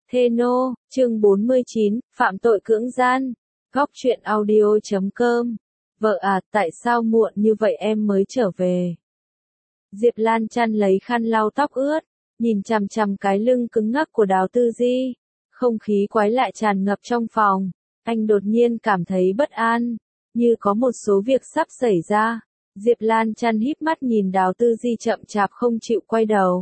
Thê nô, chương 49, phạm tội cưỡng gian. Góc truyện audio.com. Vợ à, tại sao muộn như vậy em mới trở về? Diệp Lan chăn lấy khăn lau tóc ướt, nhìn chằm chằm cái lưng cứng ngắc của Đào Tư Di. Không khí quái lạ tràn ngập trong phòng. Anh đột nhiên cảm thấy bất an, như có một số việc sắp xảy ra. Diệp Lan chăn híp mắt nhìn Đào Tư Di chậm chạp không chịu quay đầu.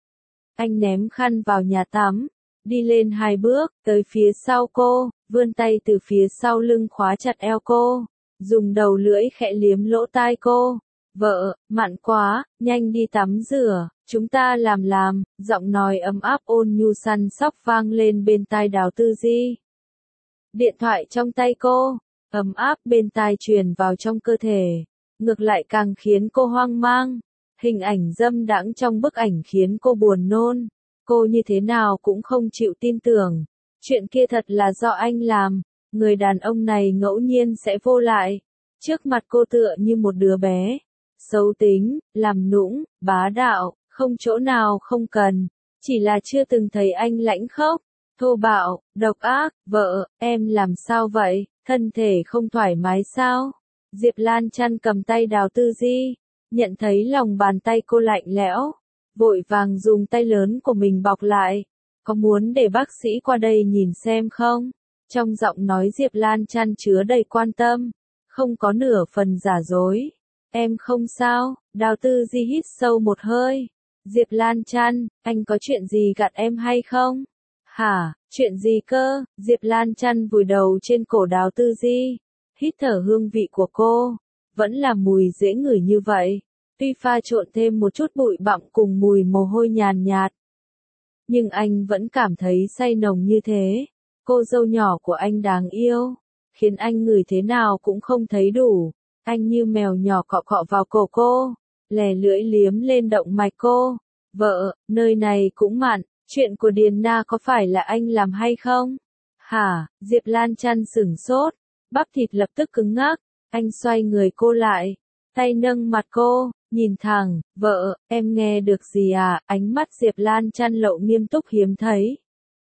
Anh ném khăn vào nhà tắm, đi lên 2 bước, tới phía sau cô, vươn tay từ phía sau lưng khóa chặt eo cô, dùng đầu lưỡi khẽ liếm lỗ tai cô. Vợ, mặn quá, nhanh đi tắm rửa, chúng ta làm, giọng nói ấm áp ôn nhu săn sóc vang lên bên tai Đào Tư Di. Điện thoại trong tay cô, ấm áp bên tai truyền vào trong cơ thể, ngược lại càng khiến cô hoang mang. Hình ảnh dâm đãng trong bức ảnh khiến cô buồn nôn. Cô như thế nào cũng không chịu tin tưởng. Chuyện kia thật là do anh làm. Người đàn ông này ngẫu nhiên sẽ vô lại. Trước mặt cô tựa như một đứa bé. Xấu tính, làm nũng, bá đạo, không chỗ nào không cần. Chỉ là chưa từng thấy anh lãnh khốc, thô bạo, độc ác. Vợ, em làm sao vậy? Thân thể không thoải mái sao? Diệp Lan chăn cầm tay Đào Tư Di, nhận thấy lòng bàn tay cô lạnh lẽo, vội vàng dùng tay lớn của mình bọc lại. Có muốn để bác sĩ qua đây nhìn xem không? Trong giọng nói Diệp Lan chăn chứa đầy quan tâm, không có nửa phần giả dối. Em không sao. Đào Tư Di hít sâu một hơi. Diệp Lan chăn, anh có chuyện gì gạt em hay không? Hả, chuyện gì cơ? Diệp Lan chăn vùi đầu trên cổ Đào Tư Di, hít thở hương vị của cô. Vẫn là mùi dễ ngửi như vậy, tuy pha trộn thêm một chút bụi bặm cùng mùi mồ hôi nhàn nhạt. Nhưng anh vẫn cảm thấy say nồng như thế. Cô dâu nhỏ của anh đáng yêu, khiến anh ngửi thế nào cũng không thấy đủ. Anh như mèo nhỏ cọ cọ vào cổ cô, lè lưỡi liếm lên động mạch cô. Vợ, nơi này cũng mặn, chuyện của Điền Na có phải là anh làm hay không? Hả, Diệp Lan chăn sửng sốt, bắp thịt lập tức cứng ngắc. Anh xoay người cô lại, tay nâng mặt cô, nhìn thẳng. Vợ, em nghe được gì à? Ánh mắt Diệp Lan chăn lộ nghiêm túc hiếm thấy.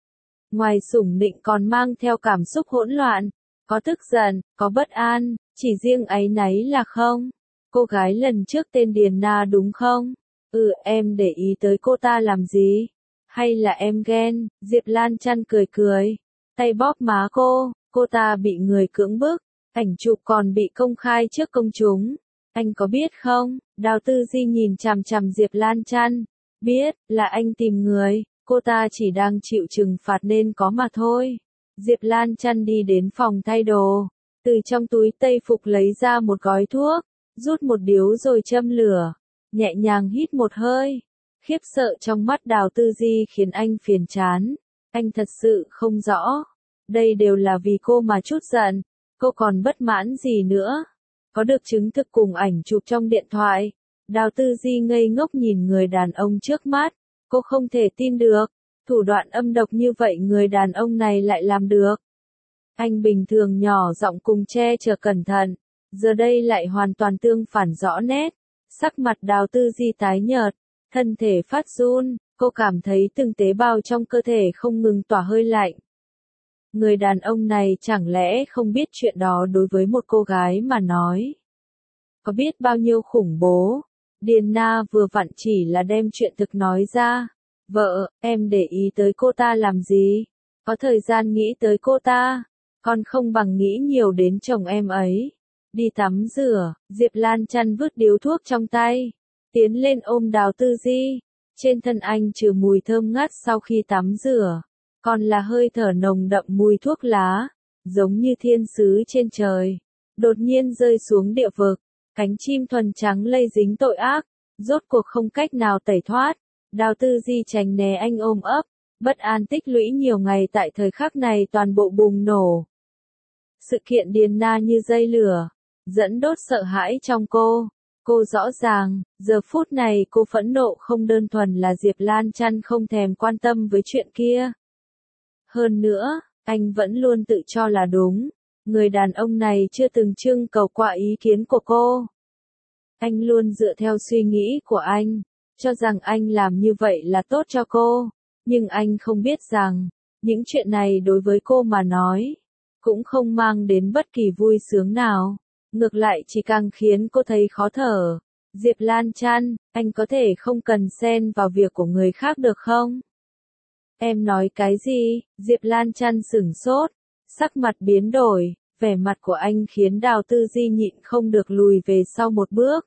Ngoài sủng nịnh còn mang theo cảm xúc hỗn loạn, có tức giận, có bất an, chỉ riêng áy náy là không. Cô gái lần trước tên Điền Na đúng không? Em để ý tới cô ta làm gì? Hay là em ghen? Diệp Lan chăn cười cười, tay bóp má cô ta bị người cưỡng bức. Ảnh chụp còn bị công khai trước công chúng. Anh có biết không? Đào Tư Di nhìn chằm chằm Diệp Lan chăn. Biết, là anh tìm người, cô ta chỉ đang chịu trừng phạt nên có mà thôi. Diệp Lan chăn đi đến phòng thay đồ, từ trong túi tây phục lấy ra một gói thuốc, rút một điếu rồi châm lửa, nhẹ nhàng hít một hơi. Khiếp sợ trong mắt Đào Tư Di khiến anh phiền chán. Anh thật sự không rõ. Đây đều là vì cô mà chút giận. Cô còn bất mãn gì nữa? Có được chứng thực cùng ảnh chụp trong điện thoại. Đào Tư Di ngây ngốc nhìn người đàn ông trước mắt. Cô không thể tin được. Thủ đoạn âm độc như vậy người đàn ông này lại làm được. Anh bình thường nhỏ giọng cùng che chở cẩn thận, giờ đây lại hoàn toàn tương phản rõ nét. Sắc mặt Đào Tư Di tái nhợt, thân thể phát run, cô cảm thấy từng tế bào trong cơ thể không ngừng tỏa hơi lạnh. Người đàn ông này chẳng lẽ không biết chuyện đó đối với một cô gái mà nói có biết bao nhiêu khủng bố. Điền Na vừa vặn chỉ là đem chuyện thực nói ra. Vợ, em để ý tới cô ta làm gì? Có thời gian nghĩ tới cô ta, còn không bằng nghĩ nhiều đến chồng em ấy. Đi tắm rửa. Diệp Lan chăn vứt điếu thuốc trong tay, tiến lên ôm Đào Tư Di. Trên thân anh trừ mùi thơm ngát sau khi tắm rửa, còn là hơi thở nồng đậm mùi thuốc lá, giống như thiên sứ trên trời, đột nhiên rơi xuống địa vực. Cánh chim thuần trắng lây dính tội ác, rốt cuộc không cách nào tẩy thoát. Đào Tư Di tránh né anh ôm ấp, bất an tích lũy nhiều ngày tại thời khắc này toàn bộ bùng nổ. Sự kiện Điền Na như dây lửa, dẫn đốt sợ hãi trong cô. Cô rõ ràng, giờ phút này cô phẫn nộ không đơn thuần là Diệp Lan chăn không thèm quan tâm với chuyện kia. Hơn nữa, anh vẫn luôn tự cho là đúng. Người đàn ông này chưa từng trưng cầu qua ý kiến của cô. Anh luôn dựa theo suy nghĩ của anh, cho rằng anh làm như vậy là tốt cho cô. Nhưng anh không biết rằng, Những chuyện này đối với cô mà nói, cũng không mang đến bất kỳ vui sướng nào. Ngược lại chỉ càng khiến cô thấy khó thở. Diệp Lan Chăn, anh có thể không cần xen vào việc của người khác được không? Em nói cái gì? Diệp Lan Chăn sửng sốt, sắc mặt biến đổi, vẻ mặt của anh khiến Đào Tư Di nhịn không được lùi về sau một bước.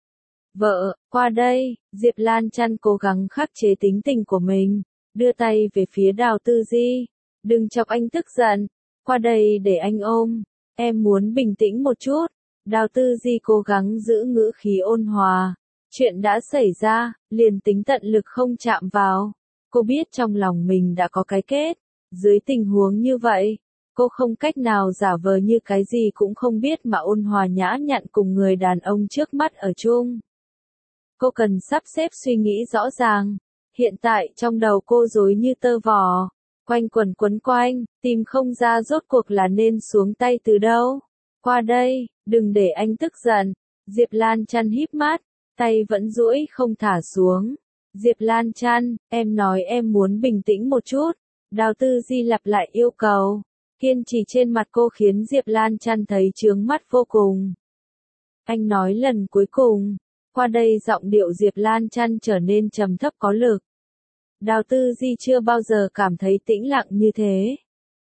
Vợ, qua đây, Diệp Lan Chăn cố gắng khắc chế tính tình của mình, đưa tay về phía Đào Tư Di. Đừng chọc anh tức giận, qua đây để anh ôm, em muốn bình tĩnh một chút. Đào Tư Di cố gắng giữ ngữ khí ôn hòa. Chuyện đã xảy ra, liền tính tận lực không chạm vào. Cô biết trong lòng mình đã có cái kết. Dưới tình huống như vậy, cô không cách nào giả vờ như cái gì cũng không biết mà ôn hòa nhã nhặn cùng người đàn ông trước mắt ở chung. Cô cần sắp xếp suy nghĩ rõ ràng. Hiện tại trong đầu cô rối như tơ vò, quanh quẩn quấn quanh, tìm không ra rốt cuộc là nên xuống tay từ đâu. Qua đây, đừng để anh tức giận. Diệp Lan Chăn híp mắt, tay vẫn duỗi không thả xuống. Diệp Lan Chăn, em nói em muốn bình tĩnh một chút. Đào Tư Di lặp lại yêu cầu. Kiên trì trên mặt cô khiến Diệp Lan Chăn thấy chướng mắt vô cùng. Anh nói lần cuối cùng. Qua đây giọng điệu Diệp Lan Chăn trở nên trầm thấp có lực. Đào Tư Di chưa bao giờ cảm thấy tĩnh lặng như thế.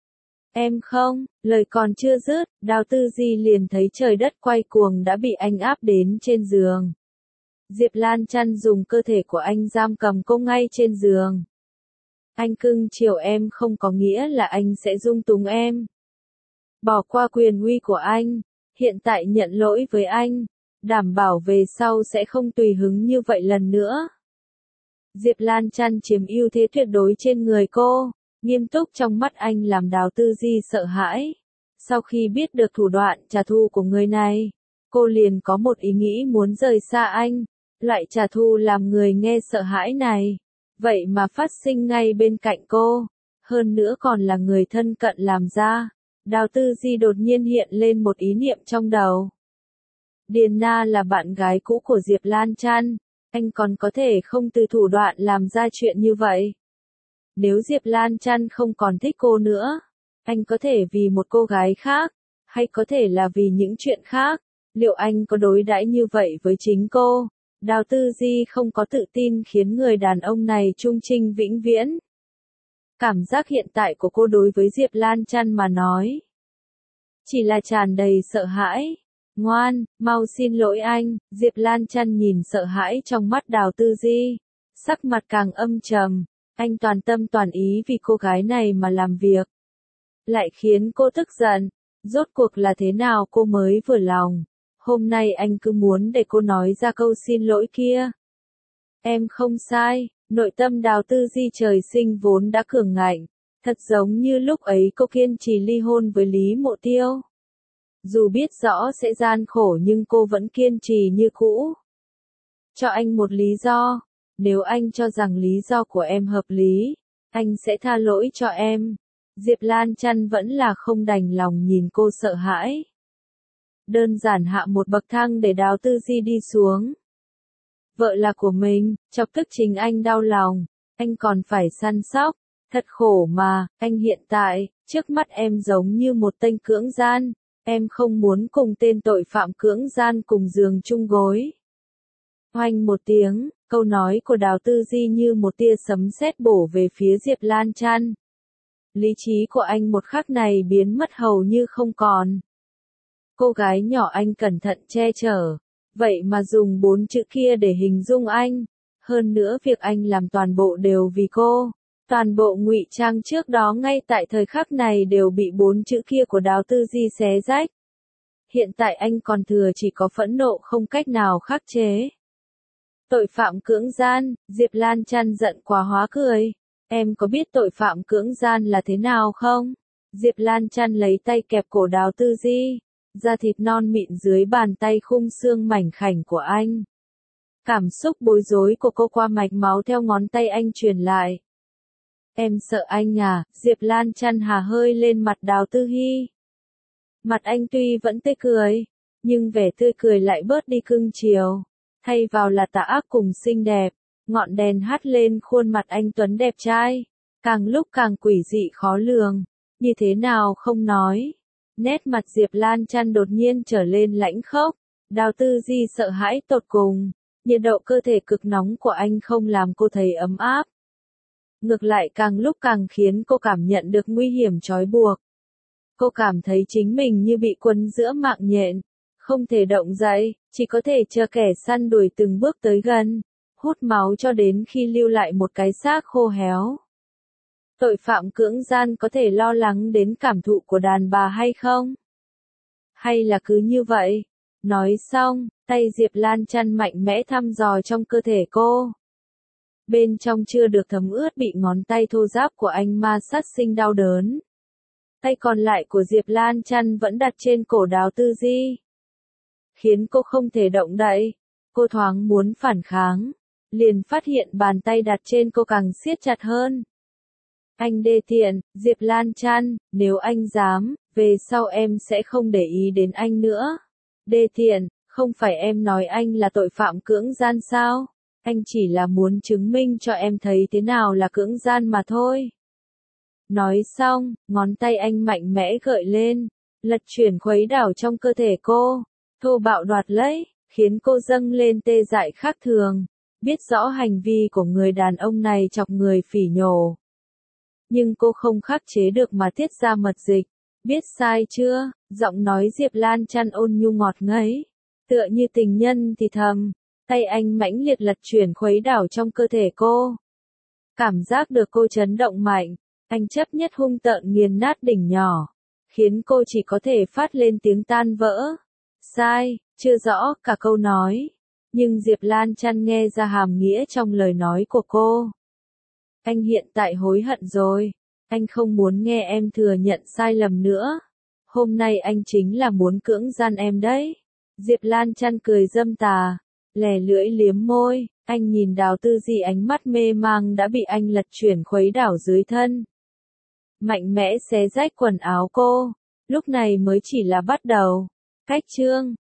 Em không, lời còn chưa dứt, Đào Tư Di liền thấy trời đất quay cuồng đã bị anh áp đến trên giường. Diệp Lan Chăn dùng cơ thể của anh giam cầm cô ngay trên giường. Anh cưng chiều em không có nghĩa là anh sẽ dung túng em. Bỏ qua quyền uy của anh, hiện tại nhận lỗi với anh, đảm bảo về sau sẽ không tùy hứng như vậy lần nữa. Diệp Lan Chăn chiếm ưu thế tuyệt đối trên người cô, nghiêm túc trong mắt anh làm Đào Tư Di sợ hãi. Sau khi biết được thủ đoạn trả thù của người này, cô liền có một ý nghĩ muốn rời xa anh. Loại trả thù làm người nghe sợ hãi này, vậy mà phát sinh ngay bên cạnh cô, hơn nữa còn là người thân cận làm ra. Đào Tư Di đột nhiên hiện lên một ý niệm trong đầu. Điền Na là bạn gái cũ của Diệp Lan Chăn, anh còn có thể không từ thủ đoạn làm ra chuyện như vậy. Nếu Diệp Lan Chăn không còn thích cô nữa, anh có thể vì một cô gái khác, hay có thể là vì những chuyện khác. Liệu anh có đối đãi như vậy với chính cô? Đào Tư Di không có tự tin khiến người đàn ông này trung trinh vĩnh viễn. Cảm giác hiện tại của cô đối với Diệp Lan Chăn mà nói, chỉ là tràn đầy sợ hãi. Ngoan, mau xin lỗi anh. Diệp Lan Chăn nhìn sợ hãi trong mắt Đào Tư Di, sắc mặt càng âm trầm. Anh toàn tâm toàn ý vì cô gái này mà làm việc, lại khiến cô tức giận. Rốt cuộc là thế nào cô mới vừa lòng? Hôm nay anh cứ muốn để cô nói ra câu xin lỗi kia. Em không sai, nội tâm Đào Tư Di trời sinh vốn đã cường ngạnh, thật giống như lúc ấy cô kiên trì ly hôn với Lý Mộ Tiêu. Dù biết rõ sẽ gian khổ nhưng cô vẫn kiên trì như cũ. Cho anh một lý do, nếu anh cho rằng lý do của em hợp lý, anh sẽ tha lỗi cho em. Diệp Lan Chăn vẫn là không đành lòng nhìn cô sợ hãi. Đơn giản hạ một bậc thang để Đào Tư Di đi xuống. Vợ là của mình, chọc tức chính anh đau lòng, anh còn phải săn sóc, thật khổ mà. Anh hiện tại, trước mắt em giống như một tên cưỡng gian, em không muốn cùng tên tội phạm cưỡng gian cùng giường chung gối. Oanh một tiếng, câu nói của Đào Tư Di như một tia sấm sét bổ về phía Diệp Lan Chăn. Lý trí của anh một khắc này biến mất hầu như không còn. Cô gái nhỏ anh cẩn thận che chở, vậy mà dùng 4 chữ kia để hình dung anh. Hơn nữa việc anh làm toàn bộ đều vì cô. Toàn bộ ngụy trang trước đó ngay tại thời khắc này đều bị 4 chữ kia của Đào Tư Di xé rách. Hiện tại anh còn thừa chỉ có phẫn nộ không cách nào khắc chế. Tội phạm cưỡng gian, Diệp Lan Chăn giận quá hóa cười. Em có biết tội phạm cưỡng gian là thế nào không? Diệp Lan Chăn lấy tay kẹp cổ Đào Tư Di, da thịt non mịn dưới bàn tay khung xương mảnh khảnh của anh. Cảm xúc bối rối của cô qua mạch máu theo ngón tay anh truyền lại. Em sợ anh à? Diệp Lan Chăn hà hơi lên mặt Đào Tư Hi. Mặt anh tuy vẫn tươi cười, nhưng vẻ tươi cười lại bớt đi cưng chiều, thay vào là tà ác cùng xinh đẹp. Ngọn đèn hắt lên khuôn mặt anh tuấn đẹp trai, càng lúc càng quỷ dị khó lường, như thế nào không nói. Nét mặt Diệp Lan Chăn đột nhiên trở lên lãnh khốc, Đào Tư Di sợ hãi tột cùng, nhiệt độ cơ thể cực nóng của anh không làm cô thấy ấm áp. Ngược lại càng lúc càng khiến cô cảm nhận được nguy hiểm trói buộc. Cô cảm thấy chính mình như bị quấn giữa mạng nhện, không thể động dậy, chỉ có thể chờ kẻ săn đuổi từng bước tới gần, hút máu cho đến khi lưu lại một cái xác khô héo. Tội phạm cưỡng gian có thể lo lắng đến cảm thụ của đàn bà hay không? Hay là cứ như vậy? Nói xong, tay Diệp Lan Chăn mạnh mẽ thăm dò trong cơ thể cô. Bên trong chưa được thấm ướt bị ngón tay thô ráp của anh ma sát sinh đau đớn. Tay còn lại của Diệp Lan Chăn vẫn đặt trên cổ Đào Tư Di, khiến cô không thể động đậy. Cô thoáng muốn phản kháng, liền phát hiện bàn tay đặt trên cô càng siết chặt hơn. Anh đê tiện, Diệp Lan Chăn, nếu anh dám, về sau em sẽ không để ý đến anh nữa. Đê tiện, không phải em nói anh là tội phạm cưỡng gian sao? Anh chỉ là muốn chứng minh cho em thấy thế nào là cưỡng gian mà thôi. Nói xong, ngón tay anh mạnh mẽ gợi lên, lật chuyển khuấy đảo trong cơ thể cô, thô bạo đoạt lấy, khiến cô dâng lên tê dại khác thường, biết rõ hành vi của người đàn ông này chọc người phỉ nhổ. Nhưng cô không khắc chế được mà tiết ra mật dịch, biết sai chưa, giọng nói Diệp Lan Chăn ôn nhu ngọt ngấy, tựa như tình nhân thì thầm, tay anh mãnh liệt lật chuyển khuấy đảo trong cơ thể cô. Cảm giác được cô chấn động mạnh, anh chấp nhất hung tợn nghiền nát đỉnh nhỏ, khiến cô chỉ có thể phát lên tiếng tan vỡ. Sai, chưa rõ cả câu nói, nhưng Diệp Lan Chăn nghe ra hàm nghĩa trong lời nói của cô. Anh hiện tại hối hận rồi, anh không muốn nghe em thừa nhận sai lầm nữa. Hôm nay anh chính là muốn cưỡng gian em đấy. Diệp Lan Chăn cười dâm tà, lè lưỡi liếm môi, anh nhìn Đào Tư Di ánh mắt mê mang đã bị anh lật chuyển khuấy đảo dưới thân. Mạnh mẽ xé rách quần áo cô, lúc này mới chỉ là bắt đầu. Cách chương